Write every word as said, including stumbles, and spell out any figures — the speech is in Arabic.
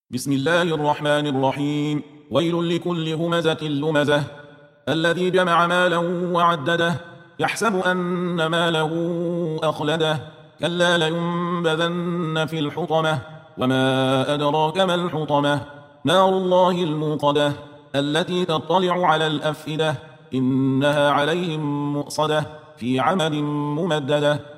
بسم الله الرحمن الرحيم. ويل لكل همزة لمزة الذي جمع مالا وعدده يحسب أن ماله أخلده كلا لينبذن في الحطمة وما أدراك ما الحطمة نار الله الموقدة التي تطلع على الأفئدة إنها عليهم مؤصدة في عمد ممددة.